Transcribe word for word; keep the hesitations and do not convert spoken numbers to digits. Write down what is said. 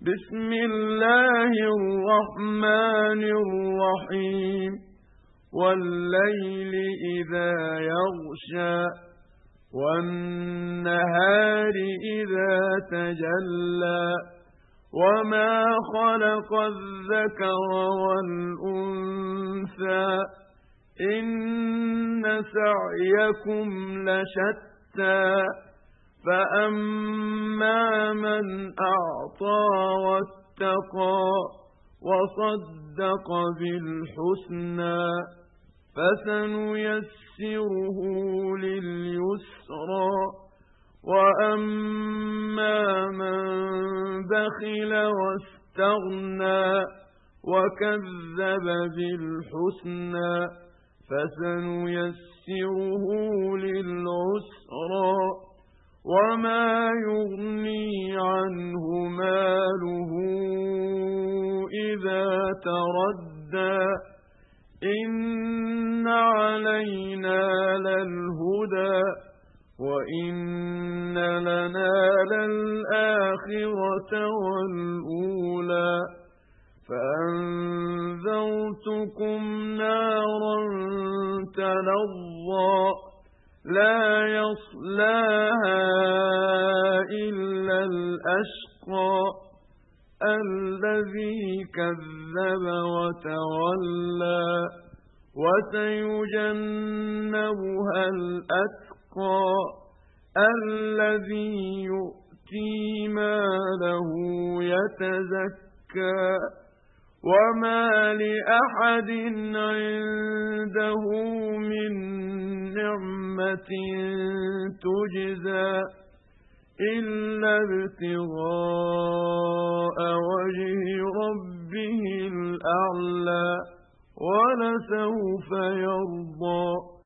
بسم الله الرحمن الرحيم والليل إذا يغشى والنهار إذا تجلى وما خلق الذكر والأنثى إن سعيكم لشتى فأما من أعطى واتقى وصدق بالحسنى فسنيسره لليسرى وأما من بخل واستغنى وكذب بالحسنى فسنيسره للعسرى وما يغني عنه ماله إذا تردى إن علينا للهدى وإن لنا للآخرة والأولى فأنذرتكم نارا تلظى لا يصلاها إلا الأشقى الذي كذب وتولى وسيجنبها الأتقى الذي يؤتي ماله يتزكى وما لأحد عنده من نعمة تجزى إلا ابتغاء وجه ربه الأعلى ولسوف يرضى.